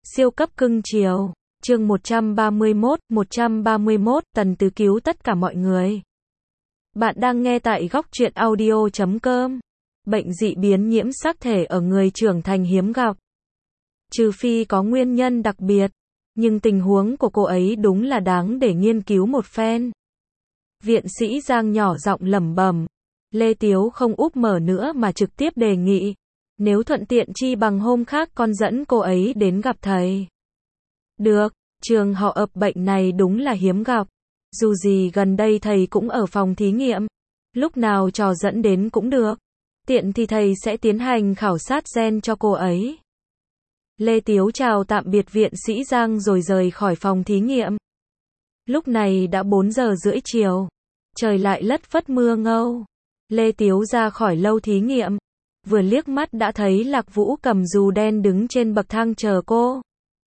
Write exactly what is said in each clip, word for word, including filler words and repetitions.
Siêu cấp cưng chiều. Chương một trăm ba mươi mốt, một trăm ba mươi mốt, Tần Tứ cứu tất cả mọi người. Bạn đang nghe tại góc truyện audio chấm com. Bệnh dị biến nhiễm sắc thể ở người trưởng thành hiếm gặp. Trừ phi có nguyên nhân đặc biệt, nhưng tình huống của cô ấy đúng là đáng để nghiên cứu một phen. Viện sĩ Giang nhỏ giọng lẩm bẩm. Lê Tiếu không úp mở nữa mà trực tiếp đề nghị. Nếu thuận tiện chi bằng hôm khác con dẫn cô ấy đến gặp thầy. Được, trường họ ập bệnh này đúng là hiếm gặp. Dù gì gần đây thầy cũng ở phòng thí nghiệm. Lúc nào trò dẫn đến cũng được. Tiện thì thầy sẽ tiến hành khảo sát gen cho cô ấy. Lê Tiếu chào tạm biệt viện sĩ Giang rồi rời khỏi phòng thí nghiệm. Lúc này đã bốn giờ rưỡi chiều. Trời lại lất phất mưa ngâu. Lê Tiếu ra khỏi lâu thí nghiệm. Vừa liếc mắt đã thấy Lạc Vũ cầm dù đen đứng trên bậc thang chờ cô.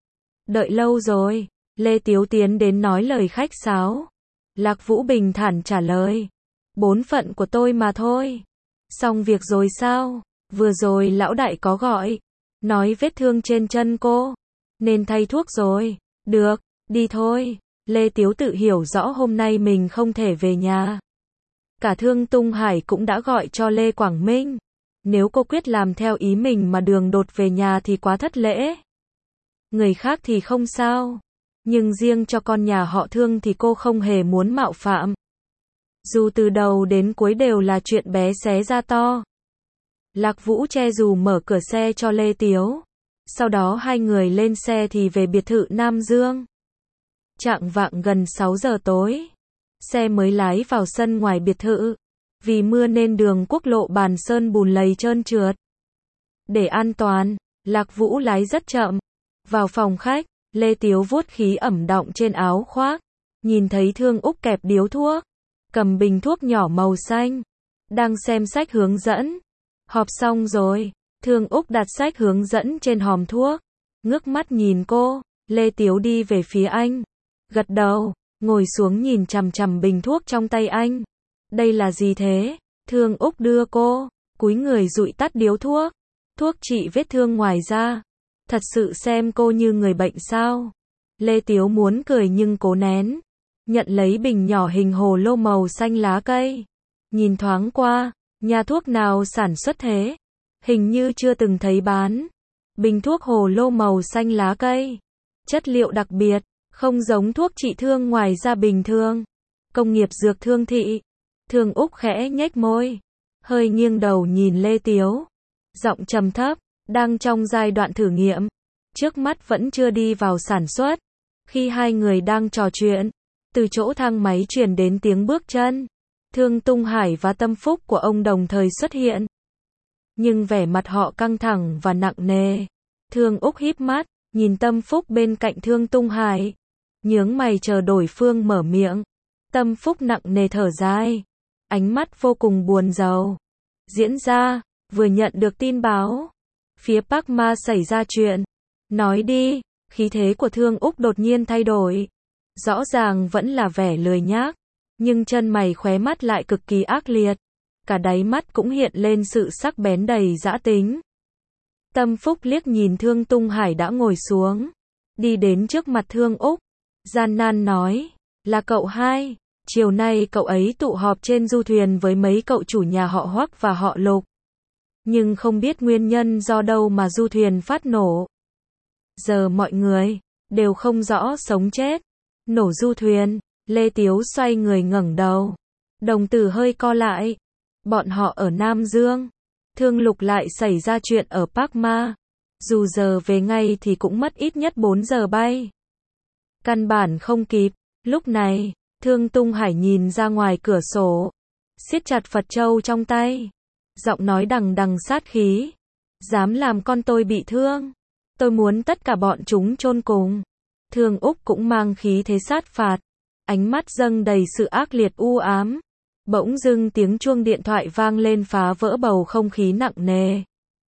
Đợi lâu rồi. Lê Tiếu tiến đến nói lời khách sáo. Lạc Vũ bình thản trả lời. Bổn phận của tôi mà thôi. Xong việc rồi sao? Vừa rồi lão đại có gọi. Nói vết thương trên chân cô. Nên thay thuốc rồi. Được, đi thôi. Lê Tiếu tự hiểu rõ hôm nay mình không thể về nhà. Cả Thương Tung Hải cũng đã gọi cho Lê Quảng Minh. Nếu cô quyết làm theo ý mình mà đường đột về nhà thì quá thất lễ. Người khác thì không sao. Nhưng riêng cho con nhà họ Thương thì cô không hề muốn mạo phạm. Dù từ đầu đến cuối đều là chuyện bé xé ra to. Lạc Vũ che dù mở cửa xe cho Lê Tiếu. Sau đó hai người lên xe thì về biệt thự Nam Dương. Chạng vạng gần sáu giờ tối. Xe mới lái vào sân ngoài biệt thự. Vì mưa nên đường quốc lộ Bàn Sơn bùn lầy trơn trượt. Để an toàn, Lạc Vũ lái rất chậm. Vào phòng khách, Lê Tiếu vuốt khí ẩm đọng trên áo khoác. Nhìn thấy Thương Úc kẹp điếu thuốc. Cầm bình thuốc nhỏ màu xanh. Đang xem sách hướng dẫn. Họp xong rồi. Thương Úc đặt sách hướng dẫn trên hòm thuốc. Ngước mắt nhìn cô. Lê Tiếu đi về phía anh. Gật đầu. Ngồi xuống nhìn chằm chằm bình thuốc trong tay anh. Đây là gì thế? Thương Úc đưa cô. Cúi người dụi tắt điếu thuốc. Thuốc trị vết thương ngoài da. Thật sự xem cô như người bệnh sao? Lê Tiếu muốn cười nhưng cố nén. Nhận lấy bình nhỏ hình hồ lô màu xanh lá cây. Nhìn thoáng qua. Nhà thuốc nào sản xuất thế? Hình như chưa từng thấy bán. Bình thuốc hồ lô màu xanh lá cây. Chất liệu đặc biệt. Không giống thuốc trị thương ngoài da bình thường. Công nghiệp dược Thương thị. Thương Úc khẽ nhếch môi. Hơi nghiêng đầu nhìn Lê Tiếu. Giọng trầm thấp. Đang trong giai đoạn thử nghiệm. Trước mắt vẫn chưa đi vào sản xuất. Khi hai người đang trò chuyện. Từ chỗ thang máy truyền đến tiếng bước chân. Thương Tung Hải và Tâm Phúc của ông đồng thời xuất hiện. Nhưng vẻ mặt họ căng thẳng và nặng nề. Thương Úc híp mắt. Nhìn Tâm Phúc bên cạnh Thương Tung Hải. Nhướng mày chờ đối phương mở miệng. Tâm Phúc nặng nề thở dài. Ánh mắt vô cùng buồn rầu. Diễn ra, vừa nhận được tin báo. Phía Park Ma xảy ra chuyện. Nói đi, khí thế của Thương Úc đột nhiên thay đổi. Rõ ràng vẫn là vẻ lười nhác. Nhưng chân mày khóe mắt lại cực kỳ ác liệt. Cả đáy mắt cũng hiện lên sự sắc bén đầy dã tính. Tâm Phúc liếc nhìn Thương Tung Hải đã ngồi xuống. Đi đến trước mặt Thương Úc. Gian nan nói. Là cậu hai. Chiều nay cậu ấy tụ họp trên du thuyền với mấy cậu chủ nhà họ Hoắc và họ Lục. Nhưng không biết nguyên nhân do đâu mà du thuyền phát nổ. Giờ mọi người đều không rõ sống chết. Nổ du thuyền. Lê Tiếu xoay người ngẩng đầu. Đồng tử hơi co lại. Bọn họ ở Nam Dương. Thương Lục lại xảy ra chuyện ở Park Ma. Dù giờ về ngay thì cũng mất ít nhất bốn giờ bay. Căn bản không kịp. Lúc này, Thương Tung Hải nhìn ra ngoài cửa sổ. Siết chặt Phật Châu trong tay. Giọng nói đằng đằng sát khí. Dám làm con tôi bị thương. Tôi muốn tất cả bọn chúng chôn cùng. Thương Úc cũng mang khí thế sát phạt. Ánh mắt dâng đầy sự ác liệt u ám. Bỗng dưng tiếng chuông điện thoại vang lên phá vỡ bầu không khí nặng nề.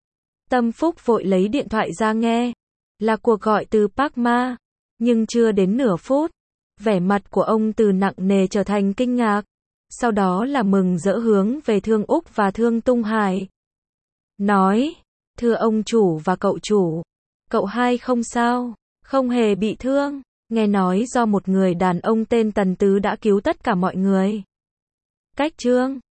Tâm Phúc vội lấy điện thoại ra nghe. Là cuộc gọi từ Park Ma. Nhưng chưa đến nửa phút. Vẻ mặt của ông từ nặng nề trở thành kinh ngạc. Sau đó là mừng rỡ hướng về Thương Úc và Thương Tung Hải. Nói. Thưa ông chủ và cậu chủ. Cậu hai không sao. không hề bị thương. Nghe nói do một người đàn ông tên Tần Tứ đã cứu tất cả mọi người. Cách chương